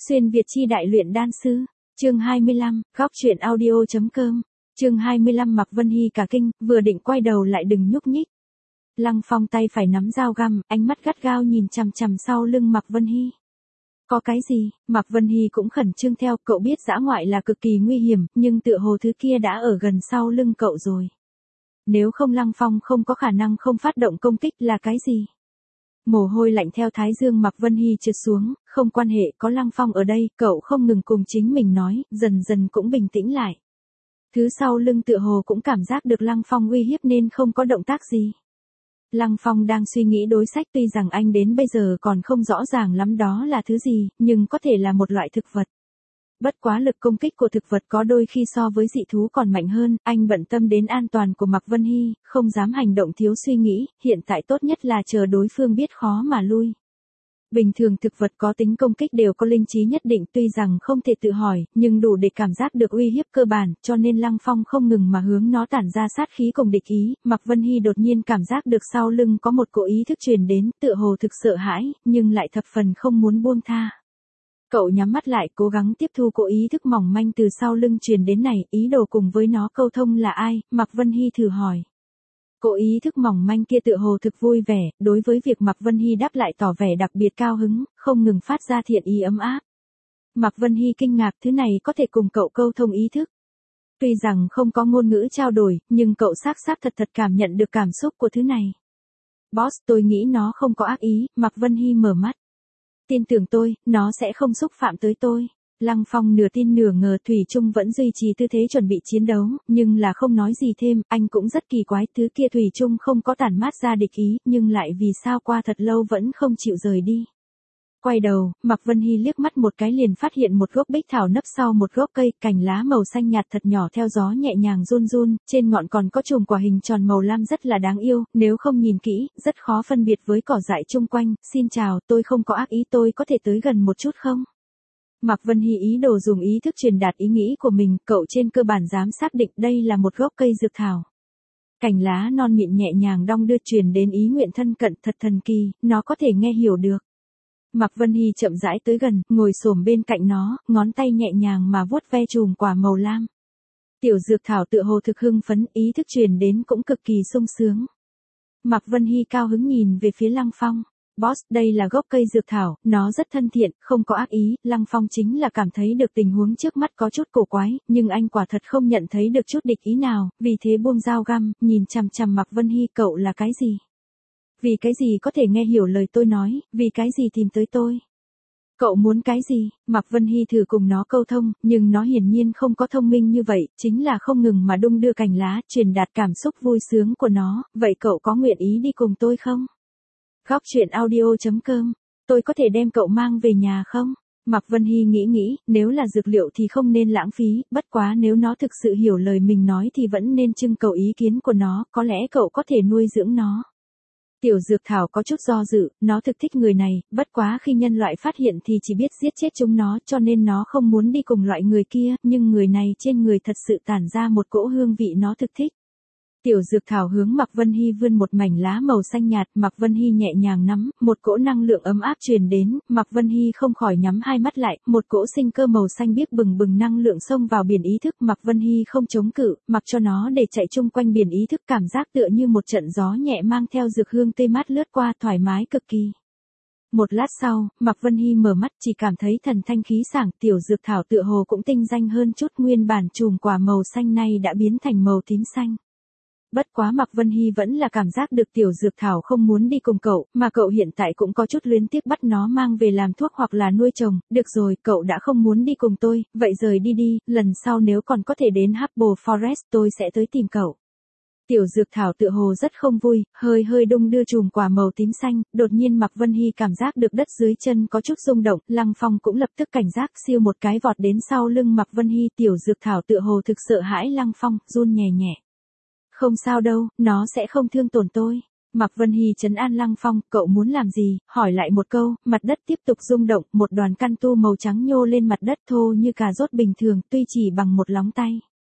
Xuyên Việt chi đại luyện đan sư. Chương 25, góc truyện audio.com. Chương 25 Mạc Vân Hy cả kinh, vừa định quay đầu lại đừng nhúc nhích. Lăng Phong tay phải nắm dao găm, ánh mắt gắt gao nhìn chằm chằm sau lưng Mạc Vân Hy. Có cái gì? Mạc Vân Hy cũng khẩn trương theo, cậu biết dã ngoại là cực kỳ nguy hiểm, nhưng tựa hồ thứ kia đã ở gần sau lưng cậu rồi. Nếu không Lăng Phong không có khả năng không phát động công kích là cái gì? Mồ hôi lạnh theo thái dương Mạc Vân Hy trượt xuống, không quan hệ, có Lăng Phong ở đây, cậu không ngừng cùng chính mình nói, dần dần cũng bình tĩnh lại. Thứ sau lưng tựa hồ cũng cảm giác được Lăng Phong uy hiếp nên không có động tác gì. Lăng Phong đang suy nghĩ đối sách, tuy rằng anh đến bây giờ còn không rõ ràng lắm đó là thứ gì, nhưng có thể là một loại thực vật. Bất quá lực công kích của thực vật có đôi khi so với dị thú còn mạnh hơn, anh bận tâm đến an toàn của Mạc Vân Hy, không dám hành động thiếu suy nghĩ, hiện tại tốt nhất là chờ đối phương biết khó mà lui. Bình thường thực vật có tính công kích đều có linh trí nhất định, tuy rằng không thể tự hỏi, nhưng đủ để cảm giác được uy hiếp cơ bản, cho nên Lăng Phong không ngừng mà hướng nó tản ra sát khí cùng địch ý. Mạc Vân Hy đột nhiên cảm giác được sau lưng có một cỗ ý thức truyền đến, tựa hồ thực sợ hãi, nhưng lại thập phần không muốn buông tha. Cậu nhắm mắt lại, cố gắng tiếp thu cỗ ý thức mỏng manh từ sau lưng truyền đến này, ý đồ cùng với nó câu thông là ai, Mạc Vân Hy thử hỏi. Cỗ ý thức mỏng manh kia tựa hồ thực vui vẻ, đối với việc Mạc Vân Hy đáp lại tỏ vẻ đặc biệt cao hứng, không ngừng phát ra thiện ý ấm áp. Mạc Vân Hy kinh ngạc, thứ này có thể cùng cậu câu thông ý thức. Tuy rằng không có ngôn ngữ trao đổi, nhưng cậu xác thật cảm nhận được cảm xúc của thứ này. Boss, tôi nghĩ nó không có ác ý, Mạc Vân Hy mở mắt. Tin tưởng tôi, nó sẽ không xúc phạm tới tôi. Lăng Phong nửa tin nửa ngờ, thủy chung vẫn duy trì tư thế chuẩn bị chiến đấu, nhưng là không nói gì thêm, anh cũng rất kỳ quái, thứ kia thủy chung không có tản mát ra địch ý, nhưng lại vì sao qua thật lâu vẫn không chịu rời đi. Quay đầu, Mạc Vân Hy liếc mắt một cái liền phát hiện một gốc bích thảo nấp sau một gốc cây, cành lá màu xanh nhạt thật nhỏ theo gió nhẹ nhàng run run, trên ngọn còn có chùm quả hình tròn màu lam rất là đáng yêu, nếu không nhìn kỹ, rất khó phân biệt với cỏ dại chung quanh. Xin chào, tôi không có ác ý, tôi có thể tới gần một chút không? Mạc Vân Hy ý đồ dùng ý thức truyền đạt ý nghĩ của mình, cậu trên cơ bản dám xác định đây là một gốc cây dược thảo. Cành lá non mịn nhẹ nhàng đong đưa truyền đến ý nguyện thân cận, thật thần kỳ, nó có thể nghe hiểu được. Mạc Vân Hy chậm rãi tới gần, ngồi xổm bên cạnh nó, ngón tay nhẹ nhàng mà vuốt ve chùm quả màu lam. Tiểu dược thảo tựa hồ thực hưng phấn, ý thức truyền đến cũng cực kỳ sung sướng. Mạc Vân Hy cao hứng nhìn về phía Lăng Phong. Boss, đây là gốc cây dược thảo, nó rất thân thiện, không có ác ý. Lăng Phong chính là cảm thấy được tình huống trước mắt có chút cổ quái, nhưng anh quả thật không nhận thấy được chút địch ý nào, vì thế buông dao găm, nhìn chằm chằm Mạc Vân Hy, cậu là cái gì? Vì cái gì có thể nghe hiểu lời tôi nói, vì cái gì tìm tới tôi? Cậu muốn cái gì? Mạc Vân Hy thử cùng nó câu thông, nhưng nó hiển nhiên không có thông minh như vậy, chính là không ngừng mà đung đưa cành lá, truyền đạt cảm xúc vui sướng của nó. Vậy cậu có nguyện ý đi cùng tôi không? Góc truyện audio.com. Tôi có thể đem cậu mang về nhà không? Mạc Vân Hy nghĩ, nếu là dược liệu thì không nên lãng phí, bất quá nếu nó thực sự hiểu lời mình nói thì vẫn nên trưng cầu ý kiến của nó, có lẽ cậu có thể nuôi dưỡng nó. Tiểu dược thảo có chút do dự, nó thực thích người này, bất quá khi nhân loại phát hiện thì chỉ biết giết chết chúng nó, cho nên nó không muốn đi cùng loại người kia, nhưng người này trên người thật sự tản ra một cỗ hương vị nó thực thích. Tiểu dược thảo hướng Mạc Vân Hy vươn một mảnh lá màu xanh nhạt, Mạc Vân Hy nhẹ nhàng nắm, một cỗ năng lượng ấm áp truyền đến, Mạc Vân Hy không khỏi nhắm hai mắt lại, một cỗ sinh cơ màu xanh biếc bừng bừng năng lượng xông vào biển ý thức, Mạc Vân Hy không chống cự, mặc cho nó để chạy chung quanh biển ý thức, cảm giác tựa như một trận gió nhẹ mang theo dược hương tê mát lướt qua, thoải mái cực kỳ. Một lát sau, Mạc Vân Hy mở mắt, chỉ cảm thấy thần thanh khí sảng, tiểu dược thảo tựa hồ cũng tinh danh hơn chút, nguyên bản chùm quả màu xanh này đã biến thành màu tím xanh. Bất quá Mạc Vân Hy vẫn là cảm giác được tiểu dược thảo không muốn đi cùng cậu, mà cậu hiện tại cũng có chút luyến tiếc bắt nó mang về làm thuốc hoặc là nuôi trồng. Được rồi, cậu đã không muốn đi cùng tôi, vậy rời đi đi, lần sau nếu còn có thể đến Apple Forest tôi sẽ tới tìm cậu. Tiểu dược thảo tựa hồ rất không vui, hơi đung đưa chùm quả màu tím xanh, đột nhiên Mạc Vân Hy cảm giác được đất dưới chân có chút rung động, Lăng Phong cũng lập tức cảnh giác, siêu một cái vọt đến sau lưng Mạc Vân Hy, tiểu dược thảo tựa hồ thực sợ hãi Lăng Phong, run nhẹ nhẹ. Không sao đâu, nó sẽ không thương tổn tôi. Mạc Vân Hy trấn an Lăng Phong, cậu muốn làm gì, hỏi lại một câu, mặt đất tiếp tục rung động, một đoàn căn tu màu trắng nhô lên mặt đất thô như cà rốt bình thường, tuy chỉ bằng một lóng tay.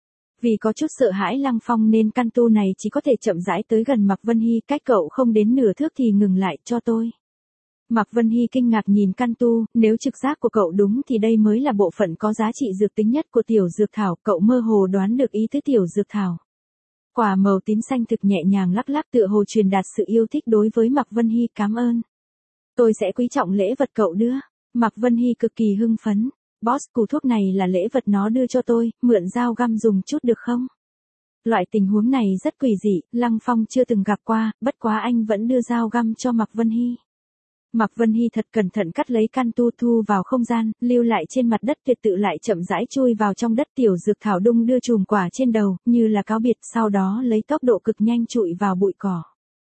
Vì có chút sợ hãi Lăng Phong nên căn tu này chỉ có thể chậm rãi tới gần Mạc Vân Hy, cách cậu không đến nửa thước thì ngừng lại, cho tôi. Mạc Vân Hy kinh ngạc nhìn can tu, nếu trực giác của cậu đúng thì đây mới là bộ phận có giá trị dược tính nhất của tiểu dược thảo, cậu mơ hồ đoán được ý tứ tiểu dược thảo. Quả màu tím xanh thực nhẹ nhàng lắc lắc tựa hồ truyền đạt sự yêu thích đối với Mạc Vân Hy, cảm ơn. Tôi sẽ quý trọng lễ vật cậu đưa. Mạc Vân Hy cực kỳ hưng phấn. Boss, củ thuốc này là lễ vật nó đưa cho tôi, mượn dao găm dùng chút được không? Loại tình huống này rất quỷ dị, Lăng Phong chưa từng gặp qua, bất quá anh vẫn đưa dao găm cho Mạc Vân Hy. Mạc Vân Hy thật cẩn thận cắt lấy can tu thu vào không gian, lưu lại trên mặt đất, tuyệt tự lại chậm rãi chui vào trong đất, tiểu dược thảo đung đưa chùm quả trên đầu, như là cáo biệt, sau đó lấy tốc độ cực nhanh trụi vào bụi cỏ.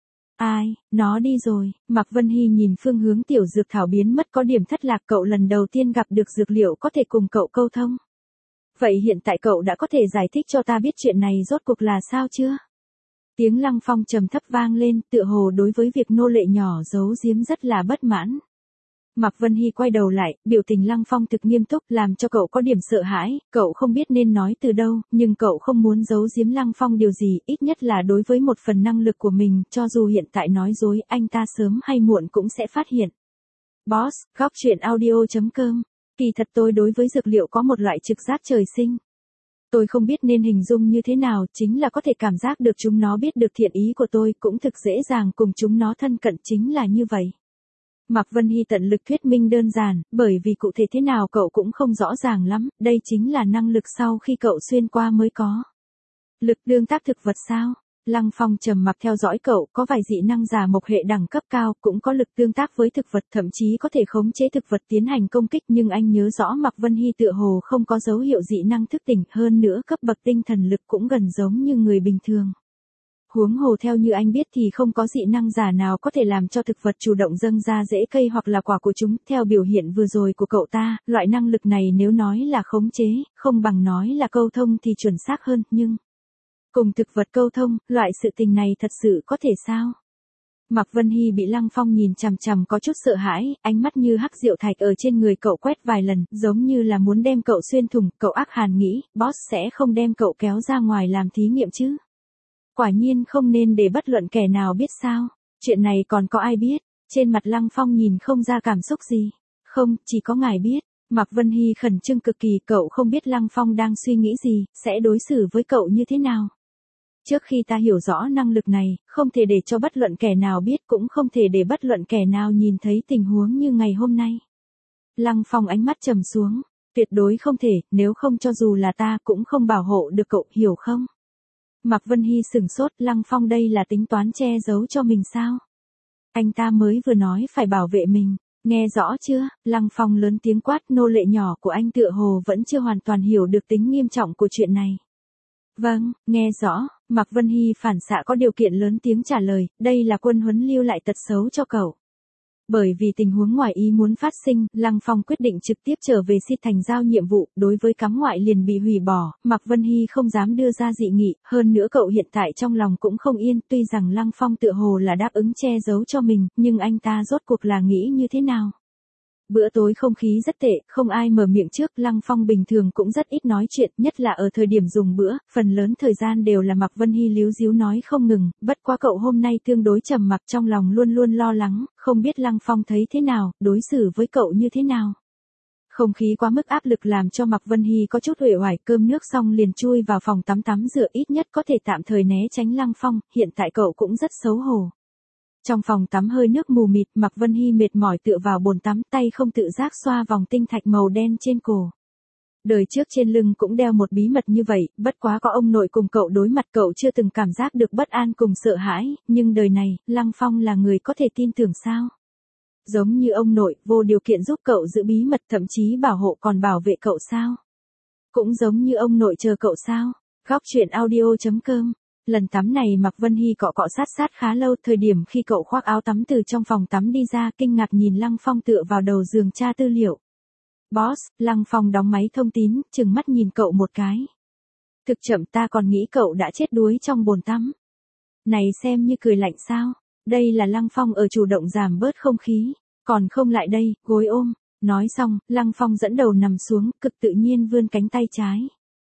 Ai, nó đi rồi. Mạc Vân Hy nhìn phương hướng tiểu dược thảo biến mất có điểm thất lạc, cậu lần đầu tiên gặp được dược liệu có thể cùng cậu câu thông. Vậy hiện tại cậu đã có thể giải thích cho ta biết chuyện này rốt cuộc là sao chưa? Tiếng Lăng Phong trầm thấp vang lên, tựa hồ đối với việc nô lệ nhỏ giấu giếm rất là bất mãn. Mạc Vân Hy quay đầu lại, biểu tình Lăng Phong thực nghiêm túc, làm cho cậu có điểm sợ hãi, cậu không biết nên nói từ đâu, nhưng cậu không muốn giấu giếm Lăng Phong điều gì, ít nhất là đối với một phần năng lực của mình, cho dù hiện tại nói dối, anh ta sớm hay muộn cũng sẽ phát hiện. Boss, góc truyện audio.com. Kỳ thật tôi đối với dược liệu có một loại trực giác trời sinh. Tôi không biết nên hình dung như thế nào, chính là có thể cảm giác được chúng nó biết được thiện ý của tôi, cũng thực dễ dàng cùng chúng nó thân cận, chính là như vậy. Mạc Vân Hy tận lực thuyết minh đơn giản, bởi vì cụ thể thế nào cậu cũng không rõ ràng lắm, đây chính là năng lực sau khi cậu xuyên qua mới có. Lực tương tác thực vật sao? Lăng Phong trầm mặc theo dõi cậu, có vài dị năng giả mộc hệ đẳng cấp cao, cũng có lực tương tác với thực vật, thậm chí có thể khống chế thực vật tiến hành công kích, nhưng anh nhớ rõ Mạc Vân Hy tựa hồ không có dấu hiệu dị năng thức tỉnh, hơn nữa cấp bậc tinh thần lực cũng gần giống như người bình thường. Huống hồ theo như anh biết thì không có dị năng giả nào có thể làm cho thực vật chủ động dâng ra rễ cây hoặc là quả của chúng, theo biểu hiện vừa rồi của cậu ta, loại năng lực này nếu nói là khống chế, không bằng nói là câu thông thì chuẩn xác hơn, nhưng cùng thực vật câu thông, loại sự tình này thật sự có thể sao? Mạc Vân Hy bị Lăng Phong nhìn chằm chằm có chút sợ hãi, ánh mắt như hắc diệu thạch ở trên người cậu quét vài lần, giống như là muốn đem cậu xuyên thủng, cậu ác hàn nghĩ, boss sẽ không đem cậu kéo ra ngoài làm thí nghiệm chứ? Quả nhiên không nên để bất luận kẻ nào biết sao? Chuyện này còn có ai biết? Trên mặt Lăng Phong nhìn không ra cảm xúc gì. Không, chỉ có ngài biết. Mạc Vân Hy khẩn trương cực kỳ, cậu không biết Lăng Phong đang suy nghĩ gì, sẽ đối xử với cậu như thế nào. Trước khi ta hiểu rõ năng lực này, không thể để cho bất luận kẻ nào biết, cũng không thể để bất luận kẻ nào nhìn thấy tình huống như ngày hôm nay. Lăng Phong ánh mắt trầm xuống, tuyệt đối không thể, nếu không cho dù là ta cũng không bảo hộ được cậu, hiểu không? Mạc Vân Hy sửng sốt, Lăng Phong đây là tính toán che giấu cho mình sao? Anh ta mới vừa nói phải bảo vệ mình, nghe rõ chưa? Lăng Phong lớn tiếng quát, nô lệ nhỏ của anh tựa hồ vẫn chưa hoàn toàn hiểu được tính nghiêm trọng của chuyện này. Vâng, nghe rõ. Mạc Vân Hy phản xạ có điều kiện lớn tiếng trả lời, đây là quân huấn lưu lại tật xấu cho cậu. Bởi vì tình huống ngoài ý muốn phát sinh, Lăng Phong quyết định trực tiếp trở về Xi Thành giao nhiệm vụ, đối với cắm ngoại liền bị hủy bỏ, Mạc Vân Hy không dám đưa ra dị nghị, hơn nữa cậu hiện tại trong lòng cũng không yên, tuy rằng Lăng Phong tựa hồ là đáp ứng che giấu cho mình, nhưng anh ta rốt cuộc là nghĩ như thế nào? Bữa tối không khí rất tệ, không ai mở miệng trước, Lăng Phong bình thường cũng rất ít nói chuyện, nhất là ở thời điểm dùng bữa, phần lớn thời gian đều là Mạc Vân Hy líu díu nói không ngừng, bất quá cậu hôm nay tương đối trầm mặc, trong lòng luôn luôn lo lắng, không biết Lăng Phong thấy thế nào, đối xử với cậu như thế nào. Không khí quá mức áp lực làm cho Mạc Vân Hy có chút uể oải, cơm nước xong liền chui vào phòng tắm rửa, ít nhất có thể tạm thời né tránh Lăng Phong, hiện tại cậu cũng rất xấu hổ. Trong phòng tắm hơi nước mù mịt, Mạc Vân Hy mệt mỏi tựa vào bồn tắm, tay không tự giác xoa vòng tinh thạch màu đen trên cổ. Đời trước trên lưng cũng đeo một bí mật như vậy, bất quá có ông nội cùng cậu đối mặt cậu chưa từng cảm giác được bất an cùng sợ hãi, nhưng đời này, Lăng Phong là người có thể tin tưởng sao? Giống như ông nội, vô điều kiện giúp cậu giữ bí mật, thậm chí bảo hộ còn bảo vệ cậu sao? Cũng giống như ông nội chờ cậu sao? Góc truyện audio.com. Lần tắm này Mạc Vân Hy cọ sát khá lâu, thời điểm khi cậu khoác áo tắm từ trong phòng tắm đi ra, kinh ngạc nhìn Lăng Phong tựa vào đầu giường tra tư liệu. Boss, Lăng Phong đóng máy thông tín, trừng mắt nhìn cậu một cái. Thực chậm, ta còn nghĩ cậu đã chết đuối trong bồn tắm. Này xem như cười lạnh sao? Đây là Lăng Phong ở chủ động giảm bớt không khí, còn không lại đây, gối ôm. Nói xong, Lăng Phong dẫn đầu nằm xuống, cực tự nhiên vươn cánh tay trái.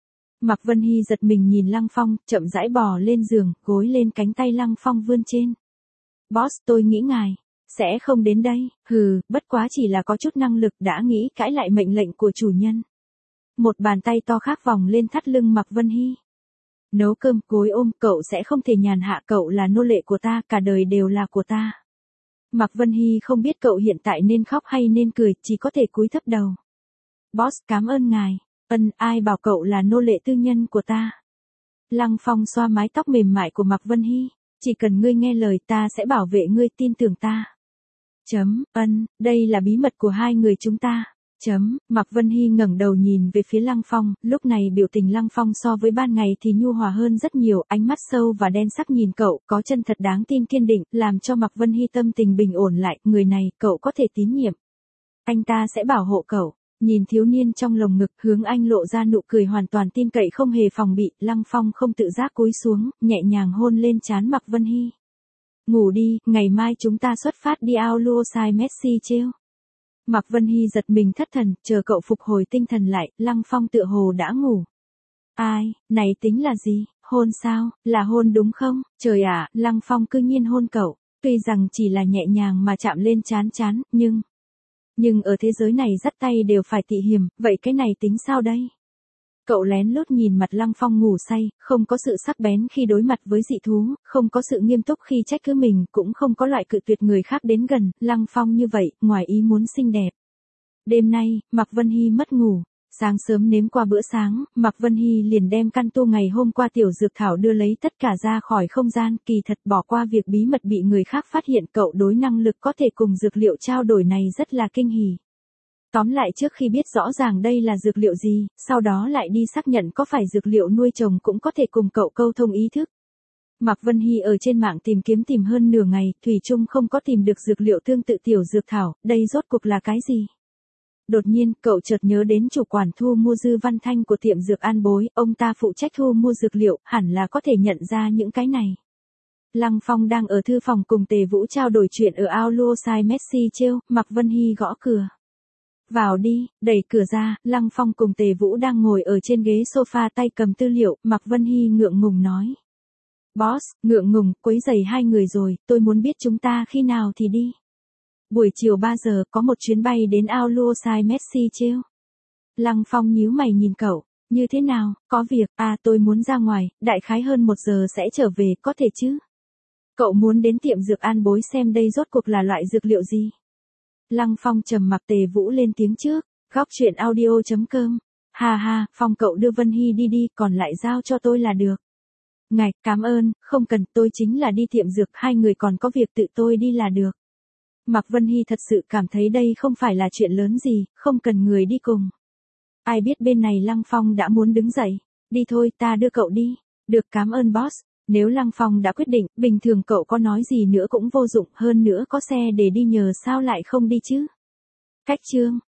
Mạc Vân Hy giật mình nhìn Lăng Phong, chậm rãi bò lên giường, gối lên cánh tay Lăng Phong vươn trên. Boss, tôi nghĩ ngài Sẽ không đến đây, bất quá chỉ là có chút năng lực đã nghĩ cãi lại mệnh lệnh của chủ nhân. Một bàn tay to khác vòng lên thắt lưng Mạc Vân Hy. Nấu cơm, gối ôm, cậu sẽ không thể nhàn hạ, cậu là nô lệ của ta, cả đời đều là của ta. Mạc Vân Hy không biết cậu hiện tại nên khóc hay nên cười, chỉ có thể cúi thấp đầu. Boss, cảm ơn ngài. Ai bảo cậu là nô lệ tư nhân của ta. Lăng Phong xoa mái tóc mềm mại của Mạc Vân Hy. Chỉ cần ngươi nghe lời ta sẽ bảo vệ ngươi, tin tưởng ta. Đây là bí mật của hai người chúng ta. Mạc Vân Hy ngẩng đầu nhìn về phía Lăng Phong, lúc này biểu tình Lăng Phong so với ban ngày thì nhu hòa hơn rất nhiều, ánh mắt sâu và đen sắc nhìn cậu, có chân thật đáng tin kiên định, làm cho Mạc Vân Hy tâm tình bình ổn lại, người này, cậu có thể tín nhiệm. Anh ta sẽ bảo hộ cậu. Nhìn thiếu niên trong lồng ngực, hướng anh lộ ra nụ cười hoàn toàn tin cậy không hề phòng bị, Lăng Phong không tự giác cúi xuống, nhẹ nhàng hôn lên trán Mạc Vân Hy. Ngủ đi, ngày mai chúng ta xuất phát đi ao Luosai Messi treo. Mạc Vân Hy giật mình thất thần, chờ cậu phục hồi tinh thần lại, Lăng Phong tựa hồ đã ngủ. Ai, này tính là gì, hôn sao, là hôn đúng không? Trời ạ, Lăng Phong cư nhiên hôn cậu, tuy rằng chỉ là nhẹ nhàng mà chạm lên trán, nhưng ở thế giới này dắt tay đều phải tị hiểm, vậy cái này tính sao đây? Cậu lén lút nhìn mặt Lăng Phong ngủ say, không có sự sắc bén khi đối mặt với dị thú, không có sự nghiêm túc khi trách cứ mình, cũng không có loại cự tuyệt người khác đến gần, Lăng Phong như vậy, ngoài ý muốn xinh đẹp. Đêm nay, Mạc Vân Hy mất ngủ. Sáng sớm nếm qua bữa sáng, Mạc Vân Hy liền đem căn tu ngày hôm qua tiểu dược thảo đưa lấy tất cả ra khỏi không gian, kỳ thật bỏ qua việc bí mật bị người khác phát hiện, cậu đối năng lực có thể cùng dược liệu trao đổi này rất là kinh hỉ. Tóm lại trước khi biết rõ ràng đây là dược liệu gì, sau đó lại đi xác nhận có phải dược liệu nuôi trồng cũng có thể cùng cậu câu thông ý thức. Mạc Vân Hy ở trên mạng tìm hơn nửa ngày, thủy chung không có tìm được dược liệu tương tự tiểu dược thảo, đây rốt cuộc là cái gì? Đột nhiên, cậu chợt nhớ đến chủ quản thu mua Dư Văn Thanh của tiệm dược An Bối, ông ta phụ trách thu mua dược liệu, hẳn là có thể nhận ra những cái này. Lăng Phong đang ở thư phòng cùng Tề Vũ trao đổi chuyện ở ao Luosai Messi treo, Mạc Vân Hy gõ cửa. Vào đi, đẩy cửa ra, Lăng Phong cùng Tề Vũ đang ngồi ở trên ghế sofa tay cầm tư liệu, Mạc Vân Hy ngượng ngùng nói. Boss, ngượng ngùng, quấy rầy hai người rồi, tôi muốn biết chúng ta khi nào thì đi. Buổi chiều 3 giờ có một chuyến bay đến ao Luosai Messi treo. Lăng Phong nhíu mày nhìn cậu, như thế nào, có việc, tôi muốn ra ngoài, đại khái hơn 1 giờ sẽ trở về, có thể chứ? Cậu muốn đến tiệm dược An Bối xem đây rốt cuộc là loại dược liệu gì? Lăng Phong trầm mặc. Tề Vũ lên tiếng trước, góc chuyện audio.com. Ha, Phong cậu đưa Vân Hy đi, còn lại giao cho tôi là được. Ngạch, cảm ơn, không cần, tôi chính là đi tiệm dược, hai người còn có việc tự tôi đi là được. Mạc Vân Hy thật sự cảm thấy đây không phải là chuyện lớn gì, không cần người đi cùng. Ai biết bên này Lăng Phong đã muốn đứng dậy, đi thôi ta đưa cậu đi, được cảm ơn boss. Nếu Lăng Phong đã quyết định, bình thường cậu có nói gì nữa cũng vô dụng, hơn nữa có xe để đi nhờ sao lại không đi chứ. Cách chương.